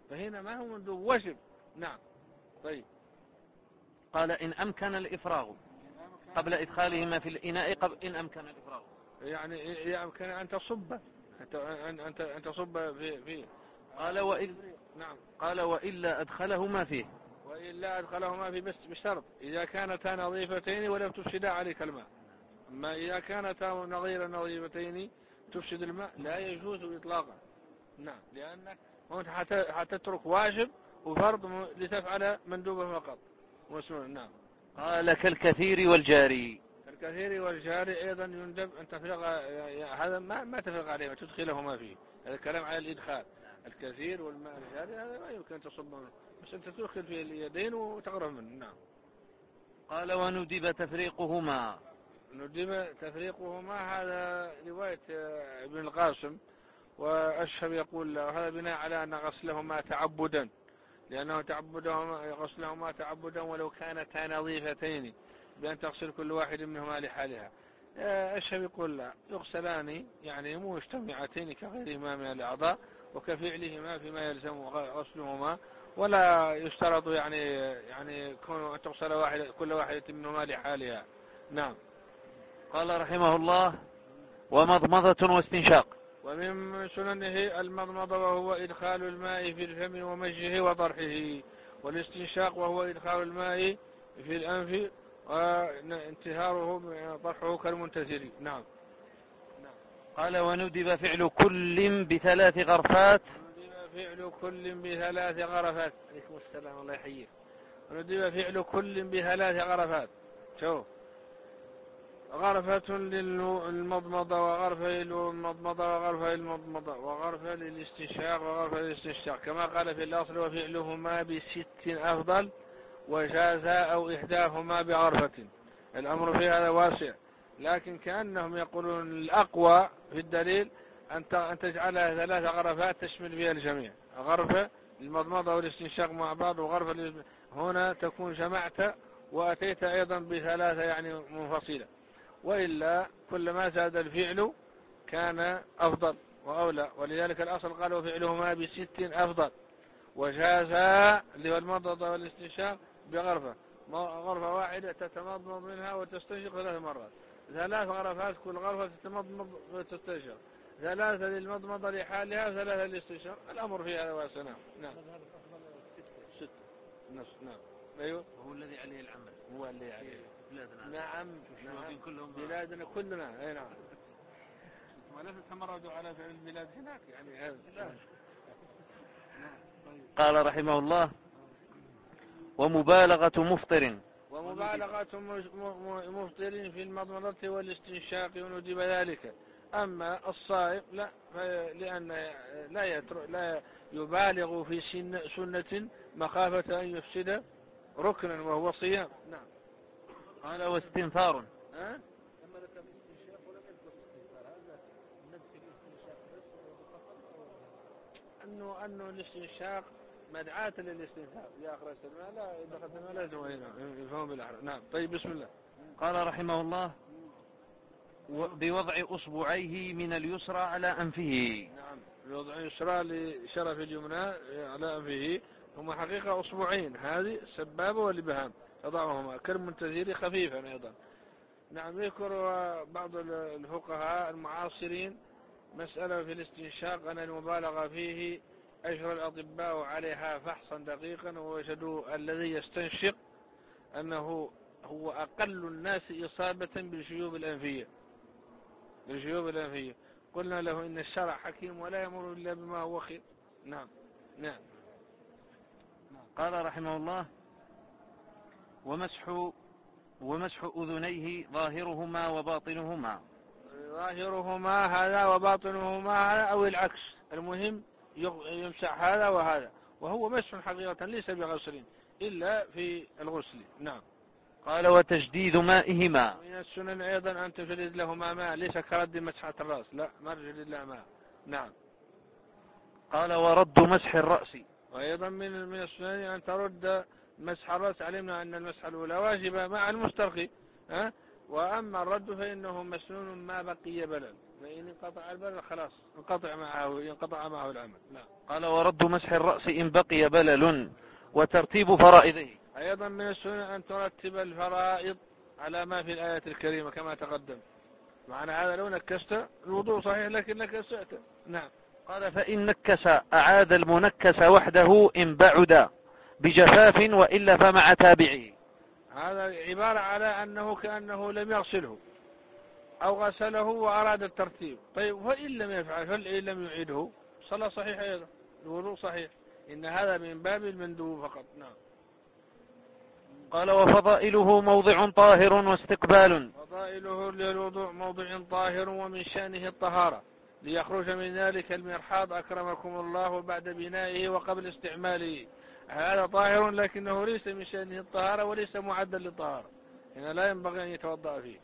فهنا ما هو مندوب وجب. نعم. طيب قال إن أمكن الإفراغ قبل إدخالهما في الإناء قبل إن أمكن الإفراغ، يعني يمكن أن تصب أن أن أن تصب في في قال وإلا نعم قال وإلا أدخلهما فيه، وإلا أدخلهما في بس بشرط إذا كانتا نظيفتين ولم تفسدا عليك الماء. أما إذا كانتا نظير نظيفتين تفسد الماء لا يجوز إطلاقا. نعم، لأنك حتترك واجب وفرض لتفعل مندوبة فقط مسنون. نعم. قال كالكثير والجاري، الكثير والجاري أيضا يندب أن تفرغ، هذا ما ما تفرغ عليه، ما تدخلهما فيه. هذا الكلام على الإدخال. الكثير والماء الجاري هذا ما يمكن تصب منه، بس أنت تدخل فيه اليدين وتغرف منه. نعم. قال وندب تفريقهما. ندب تفريقهما هذا رواية ابن القاسم، وأشهب يقول هذا بناء على أن غسلهما تعبدا، لأنه تعبدهما غسلهما تعبدا ولو كانتا نظيفتين بأن تغسل كل واحد منهما لحالها. أشهب يقول لا، يغسلان يعني مجتمعتين كغيرهما من الأعضاء وكفعلهما فيما يلزم غسلهما، ولا يشترط يعني يعني كون أن تغسل واحد كل واحدة منهما لحالها. نعم. قال رحمه الله ومضمضة واستنشاق. ومن سننه المضمضة وهو إدخال الماء في الفم ومجه وطرحه، والاستنشاق وهو إدخال الماء في الأنف وانتهاره طرحه كالمنتثر. نعم. قال وندب فعل كل بثلاث غرفات. ندب فعل كل بثلاث غرفات. عليكم السلام الله يحييك. ندب فعل كل بثلاث غرفات. شوف، غرفة للمضمضة وغرفة للمضمضة وغرفة للمضمضة وغرفة للاستنشاق وغرفة للاستنشاق، كما قال في الأصل وفعلهما بست أفضل وجاز أو إحداهما بغرفة. الأمر في هذا واسع، لكن كأنهم يقولون الأقوى في الدليل أن تجعلها ثلاث غرفات تشمل فيها الجميع، غرفة للمضمضة والاستنشاق مع بعض وغرفة هنا تكون جمعت وأتيت أيضا بثلاثة يعني منفصلة، وإلا كلما زاد الفعل كان أفضل وأولى، ولذلك الأصل قالوا فعلهما بست أفضل وجاز للمضمضة والاستنشاق بغرفة، غرفة واحدة تتمضمض منها وتستنشق ثلاث مرات، ثلاث غرفات كل غرفة تتمضمض وتستنشق، ثلاثة للمضمضة لحالها ثلاثة للاستنشاق. الأمر في هذا واسع. نعم. ست نص. نعم. أيوه. وهو الذي عليه العمل. هو اللي عليه. بلادنا. نعم. نعم. كلهم بلادنا كلنا. أي نعم. ولا تتمردوا على فعل البلاد هناك يعني هذا. قال رحمه الله ومبالغة مفطر. ومبالغة مفطر في المضمضة والاستنشاق وندب ذلك. أما الصائم لا، لأن لا يتر... لا يبالغ في سنة مخافة أن يفسد ركنا وهو صيام. نعم. قال واستنثار. ها؟ أنه أنه الاستنشاق مدعاة للاستنثار يا أخر السلماء، لا إذا خدنا لا يزوينا يفهم بالأحرى. نعم. طيب بسم الله. قال رحمه الله بوضع أصبعيه من اليسرى على أنفه. نعم، بوضع يسرى لشرف اليمنى على أنفه، هما حقيقة أصبعين، هذه السبابة والإبهام تضعهما كالمنتثير خفيفا أيضا. نعم. يذكر بعض الفقهاء المعاصرين مسألة في الاستنشاق أن المبالغة فيه أجرى الأطباء عليها فحصا دقيقا، ووجدوا الذي يستنشق أنه هو أقل الناس إصابة بالجيوب الأنفية بالجيوب الأنفية. قلنا له إن الشرع حكيم ولا يمر إلا بما هو خير. نعم. نعم. قال رحمه الله ومسح ومسح أذنيه ظاهرهما وباطنهما. ظاهرهما هذا وباطنهما هذا أو العكس، المهم يمسح هذا وهذا، وهو مسح حقيقة ليس بغسل إلا في الغسل. نعم. قال وتجديد مائهما. من السنن أيضا أن تجدد لهما ماء، ليس كرد مسحة الرأس، لا، ما تجدد لها ماء. نعم. قال ورد مسح الرأس. وأيضا من من السنن أن ترد مسح الرأس. علمنا أن المسح الأولى واجبة مع المسترخي، ها؟ وأما الرد فإنه مسنون ما بقي بلل. فإن انقطع البلل خلاص انقطع معه ينقطع معه العمل. نعم. قال ورد مسح الرأس إن بقي بلل وترتيب فرائضه. أيضا من السنة أن ترتب الفرائض على ما في الآية الكريمة كما تقدم. معنى هذا لو نكست الوضوء صحيح لكنك سئت. نعم. قال فإن نكس أعاد المنكس وحده إن بعد بجفاف وإلا فمع تابعه. هذا عبارة على أنه كأنه لم يغسله أو غسله وأراد الترتيب. طيب وإن لم يفعل فإن لم يعيده صلاة صحيح أيضا الوضوء صحيح. إن هذا من باب المندوب فقط. نعم. قال وفضائله موضع طاهر واستقبال. فضائله للوضوء موضع طاهر ومن شأنه الطهارة ليخرج من ذلك المرحاض أكرمكم الله بعد بنائه وقبل استعماله. هذا طاهر لكنه ليس من شأنه الطهارة وليس معدا للطهارة. هنا لا ينبغي أن يتوضأ فيه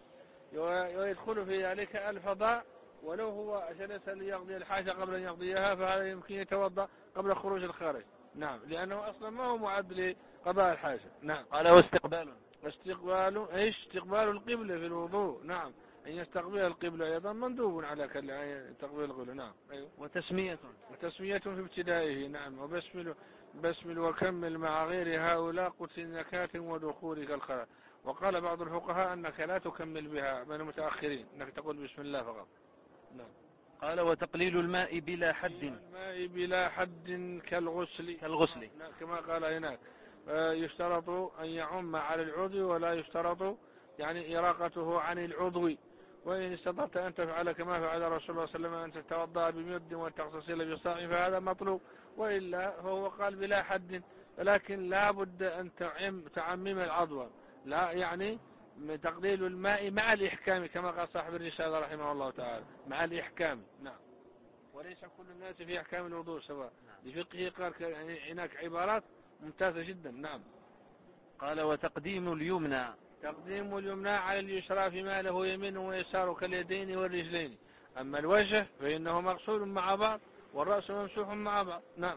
ويدخل في ذلك الفضاء ولو هو جلس ليقضي الحاجة قبل أن يقضيها فهذا يمكن يتوضأ قبل خروج الخارج. نعم لأنه أصلا ما هو معد لقضاء الحاجة. نعم. قال واستقبال استقبال ايش استقبال القبلة في الوضوء. نعم أن يستقبل القبلة أيضا مندوب على كل تقبيل القبلة. نعم. أيوه. وتسمية وتسمية في ابتدائه. نعم. وبسمل بسمل وكمل مع غير هؤلاء قدس نكات ودخولك الخلاء. وقال بعض الفقهاء أنك لا تكمل بها من المتأخرين أنك تقول بسم الله فقط. نعم. قال وتقليل الماء بلا حد. الماء بلا حد كالغسل كالغسل كما قال هناك. يشترط أن يعم على العضو ولا يشترط يعني إراقته عن العضو. وإن استطعت أن تفعل كما فعل رسول الله صلى الله عليه وسلم أن تتوضأ بمد وتغتسل بصاع فهذا مطلوب. وإلا فهو قال بلا حد لكن لا بد أن تعم تعمم العضو لا يعني تقليل الماء مع الإحكام كما قال صاحب الرسالة رحمه الله تعالى مع الإحكام. نعم. وليس كل الناس في أحكام الوضوء سواء. لفقه قال يعني هناك عبارات ممتازة جدا. نعم. قال وتقديم اليمنى تقديم اليمنى على اليسرى فيما له يمين ويسار كاليدين والرجلين. أما الوجه فإنه مغسول مع بعض والرأس ممسوح مع بعض. نعم.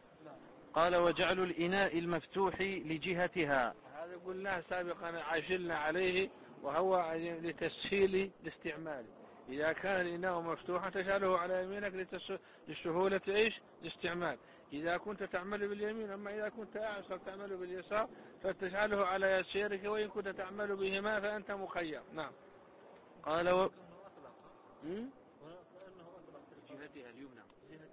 قال وجعل الإناء المفتوح لجهتها. هذا قلناه سابقا عجلنا عليه وهو لتسهيل الاستعمال. إذا كان الإناء مفتوحا تجعله على يمينك لسهولة إيش الاستعمال. إذا كنت تعمل باليمين أما إذا كنت أعسر تعمل باليسار فتجعله على يسيرك وإن كنت تعمل بهما فأنت مخير. نعم. قال و... جهتها اليمنى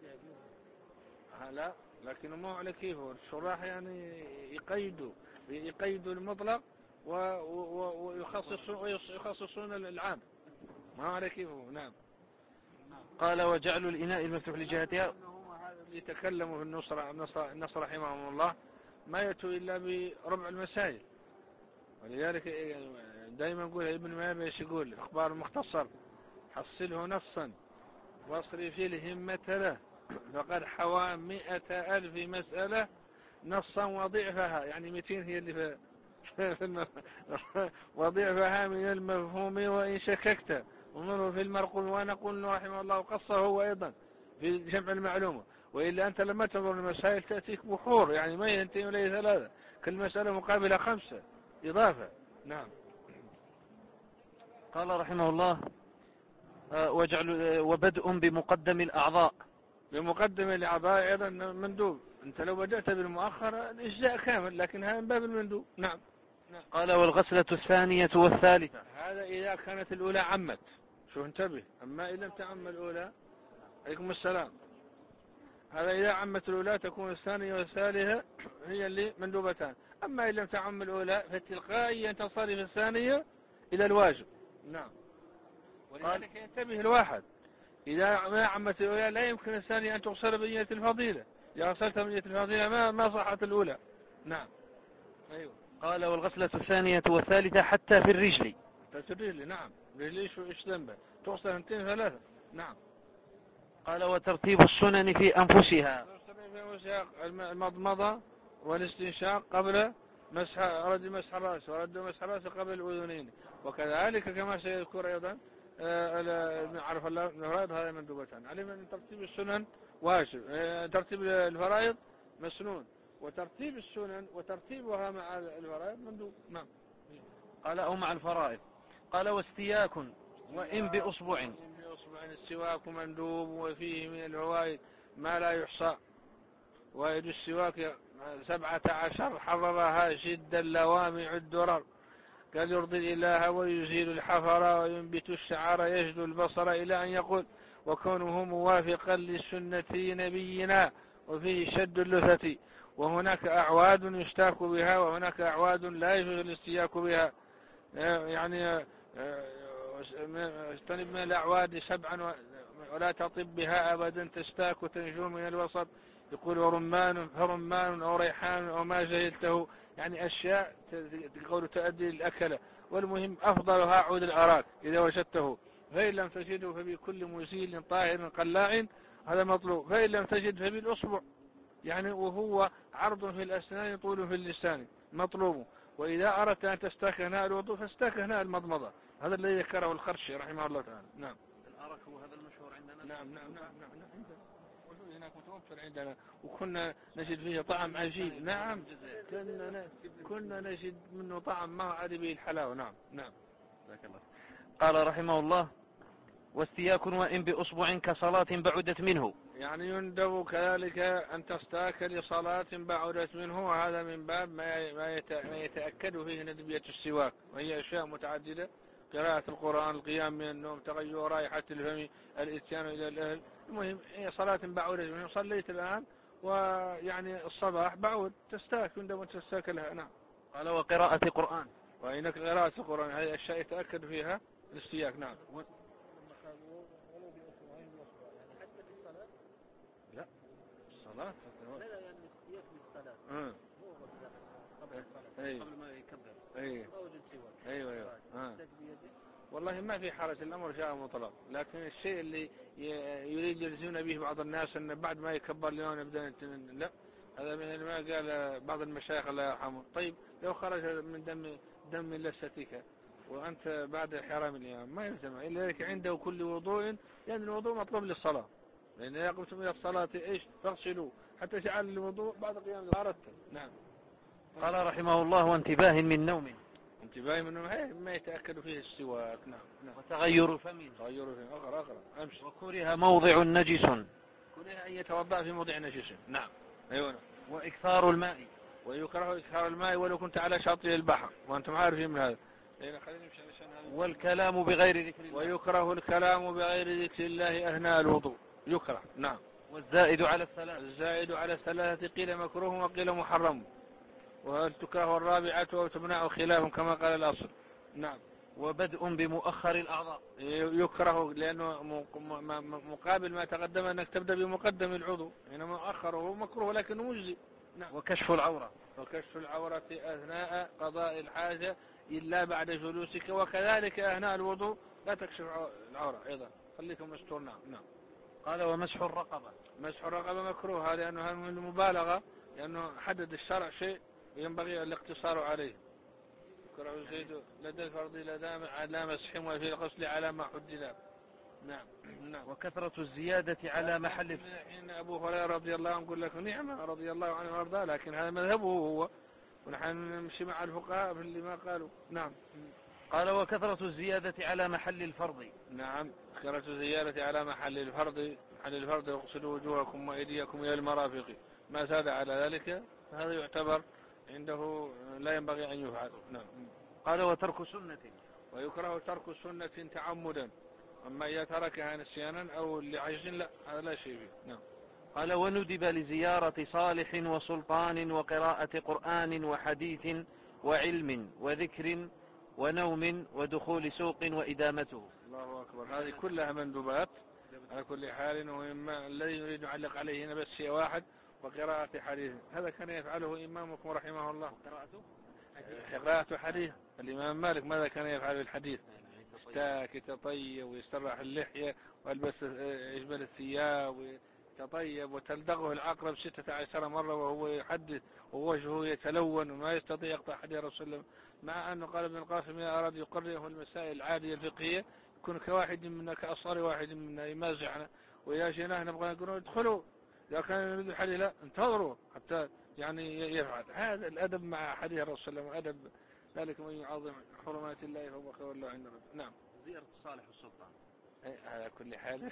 لا لكن ما على كيفه الشراح يعني يقيدوا يقيدوا المطلق ويخصصون ويخصصون العام ما على كيفه. نعم. قال وجعل الإناء المفتوح لجهتها. يتكلموا في النصر النصر رحمهم الله ما يأتوا إلا بربع المسائل. ولذلك دائما نقول ابن مالك ايش يقول اخبار المختصر حصله نصا واصرف الهمة له فقد حوى مئة ألف مسألة نصا وضعفها يعني مئتين هي اللي في وضعفها من المفهوم وإن شككت انظروا في المرقوم. وأنا قلنا رحمه الله قصه هو أيضا في جمع المعلومة. وإلا أنت لما تنظر المسائل تأتيك بحور يعني ما ينتهي إليه ثلاثة كل مسألة مقابلة خمسة إضافة. نعم. قال رحمه الله وجعل وبدء بمقدم الأعضاء. بمقدم الأعضاء أيضا مندوب. أنت لو بدأت بالمؤخر الإجزاء كامل لكن هذا من باب المندوب. نعم. نعم. قال والغسلة الثانية والثالثة. هذا إذا كانت الأولى عمت شو انتبه. أما إذا لم تعم الأولى عليكم السلام هذا إذا عمت الأولى تكون الثانية والثالثة هي اللي مندوبتان. أما إذا لم تعم الأولى فتلقائيا تصرف الثانية إلى الواجب. نعم. ولذلك ينتبه الواحد إذا ما عمت الأولى لا يمكن الثانية أن تغسل بنية الفضيلة. إذا غسلت بنية الفضيلة ما ما صحت الأولى. نعم. أيوه. قال والغسلة الثانية والثالثة حتى في الرجل. حتى في الرجل. نعم. الرجل إيش إيش ذنبه تغسل اثنتين ثلاثة. نعم. قال وترتيب السنن في أنفسها. المضمضة والاستنشاق قبل مسح رد مسح الرأس ورد مسح الرأس قبل الأذنين. وكذلك كما سيذكر أيضا عرف الله الفرائض هذا مندوبتان. علم أن ترتيب السنن واجب. ترتيب الفرائض مسنون وترتيب السنن وترتيبها مع الفرائض مندوب. نعم. قال أو مع الفرائض. قال واستياك وإن بأصبع. الأصبع السواك مندوب وفيه من الفوائد ما لا يحصى. فوائد السواك سبعة عشر حررها جدا لوامع الدرر. قد يرضي الإله ويزيل الحفر وينبت الشعر يجد البصر إلى أن يقول وكونه موافقا للسنة نبينا وفيه شد اللثة. وهناك أعواد يشتاك بها وهناك أعواد لا يجوز الاستياك بها. يعني اجتنب من الأعواد سبعا ولا تطب بها أبدا تستاك وتنجو من الوسط. يقول ورمان فرمان أو ريحان أو ما جهلته، يعني أشياء تقول تؤدي للأكلة. والمهم أفضلها عود الأراك إذا وجدته، فإن لم تجده فبكل مزيل طاهر قلاع، هذا مطلوب. فإن لم تجد فبالأصبع، يعني وهو عرض في الأسنان طول في اللسان مطلوب. وإذا أردت أن تستاك هناء الوضوء فاستاك هناء المضمضة. هذا الذي ذكره الخرشي رحمه الله تعالى. نعم. الأرك هو هذا المشهور عندنا. نعم نعم نعم نعم, نعم. هناك متوفر عندنا وكنا نجد فيه طعم عجيب. نعم كنا كنا نجد منه طعم ما عاد به الحلاوة. نعم نعم. ذاك الله. قال رحمه الله واستياك وإن بأصبع كصلاة بعدت منه، يعني يندب كذلك أن تستاك لصلاة بعدت منه. وهذا من باب ما يتأكد فيه ندبية السواك، وهي أشياء متعددة: قراءة القرآن، القيام من النوم، تغير رائحة الفم، الاتيان إلى الأهل. المهم هي صلاة بعدت منه. صليت الآن ويعني الصباح بعود تستاك، يندب أن تستاك لها. نعم. قال وقراءة قرآن، وإنك قراءة القرآن هذه أشياء يتأكد فيها الاستياك. نعم. لا الصلاة لا لا يعني الاستياك للصلاة آه. مو قبل الصلاة أي. قبل ما يكبر. أي. موجود سواك. أيوة أيوة. آه. تستاك بيده. والله ما في حرج، الأمر جاء مطلق. لكن الشيء اللي يريد يلزمون به بعض الناس أن بعد ما يكبر اليوم نبدأ لا، هذا من ما قال بعض المشايخ الله يرحمه. طيب لو خرج من دم دم لستك وأنت بعد حرام اليوم ما يلزم إلا ذلك عنده كل وضوء، لأن الوضوء مطلوب للصلاة. لأن إذا قمتم إلى الصلاة إيش فاغسلوا حتى جعل الوضوء بعد قيام أردت. نعم. قال رحمه الله وانتباه من نوم، انتباه من نوم ما يتأكد فيه السواك. نعم نعم. وتغير فم، تغير فم. أقرأ أقرأ أمشي. وكره موضع نجس، كره أن يتوضأ في موضع نجس. نعم. أيوة. وإكثار الماء، ويكره إكثار الماء ولو كنت على شاطئ البحر وأنتم عارفين من هذا. والكلام بغير ذكر الله، ويكره الكلام بغير ذكر الله أثناء الوضوء، يكره. نعم. والزائد على الثلاث، الزائد على الثلاثة قيل مكروه وقيل محرم، وهل تكره الرابعة وتمنع خلاف كما قال الأصل. نعم. وبدء بمؤخر الأعضاء، يكره لأنه مقابل ما تقدم أنك تبدأ بمقدم العضو، إنما مؤخره مكروه لكنه مجزي. نعم. وكشف العورة، وكشف العورة أثناء قضاء الحاجة إلا بعد جلوسك، وكذلك أثناء الوضوء لا تكشف العورة أيضا، خليكم مستور. نعم نعم. قال ومسح الرقبة، مسح الرقبة مكروه لأنه من المبالغة، لأنه حدد الشرع شيء ينبغي الاقتصار عليه. يكره الزيد لدى الفرض لدى على مسح وفي الغسل على ما حدد. نعم نعم. وكثرة الزيادة على محل. حين أبو هريرة رضي الله عنه يقول لك نعمة رضي الله عنه وارضاه، لكن هذا مذهبه هو، ونحن نمشي مع الفقهاء في اللي ما قالوا. نعم. قال وكثرة الزيادة على محل الفرض. نعم. كثرة الزيادة على محل الفرض. محل الفرض اغسلوا وجوهكم وأيديكم إلى المرافق، ما زاد على ذلك هذا يعتبر عنده لا ينبغي أن يفعل. نعم. قال وترك سنة، ويكره ترك سنة تعمدا، أما إذا تركها نسيانا أو لعجز لا، هذا لا شيء فيه. نعم. قال وندب لزيارة صالح وسلطان وقراءة قرآن وحديث وعلم وذكر ونوم ودخول سوق وإدامته. الله أكبر. هذه كلها مندوبات على كل حال. وإما الذي يريد يعلق عليه هنا بس شيء واحد، وقراءة حديث. هذا كان يفعله إمامكم رحمه الله، قراءة حديث. الإمام مالك ماذا كان يفعل بالحديث؟ يستاك يتطيب ويسترح اللحية ويلبس يجمل الثياب ويتطيب وتلدغه العقرب ستة عشر مرة وهو يحدث ووجهه يتلون وما يستطيع يقطع حديث رسول الله. مع أنه قال ابن القاسم إذا أراد يقرره المسائل العادية الفقهية يكون كواحد منا كأصغر واحد منا يمازحنا، وإذا جيناه نبغى نقول ادخلوا، إذا كان يريد الحديث لا انتظروا حتى يعني يفعل. هذا الأدب مع حديث رسول الله وأدب ذلك من يعظم حرمات الله فهو خير له عند ربه. نعم. زيارة الصالح والسلطان. على كل حال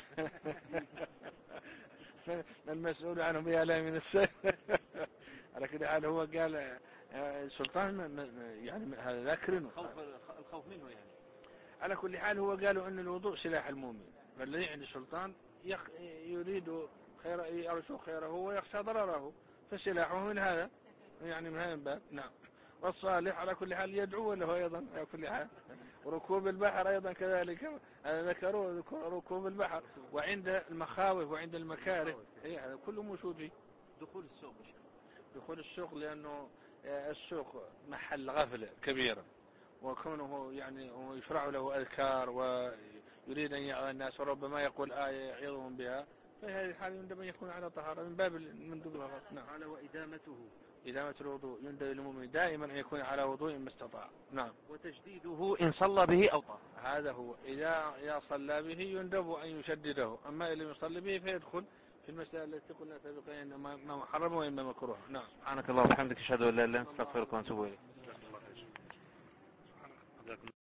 المسؤول عنه بأعلى من السيف. على كل حال هو قال السلطان يعني هذا ذكر الخوف الخوف منه يعني. على كل حال هو قالوا أن الوضوء سلاح المؤمن، فالذي عند السلطان يخ يريد خير يرجو خيره ويخشى ضرره، فسلاحه من هذا يعني من هذا الباب. نعم. والصالح على كل حال يدعو له أيضا على كل حال. وركوب البحر أيضا كذلك ذكروا ركوب البحر، وعند المخاوف وعند المكاره هذا كله موجود فيه. دخول السوق دخول السوق لأنه السوق محل غفلة كبيرة، وكونه يعني يشرع له أذكار ويريد أن يعظ الناس وربما يقول آية يعظهم بها، في هذه الحالة يندب أن يكون على طهارة من باب المندوب الغلط. نعم. قال وإدامته إدامة الوضوء يندب للمؤمن دائما أن يكون على وضوء ما استطاع. نعم. وتجديده إن صلى به أو طهر. هذا هو، إذا إذا صلى به يندب أن يشدده، أما إذا يصلي به فيدخل في المسألة التي قلنا سابقا إنما محرم وإما مكروه. نعم. سبحانك اللهم وبحمدك أشهد أن لا إله إلا أنت أستغفرك وأتوب إليك.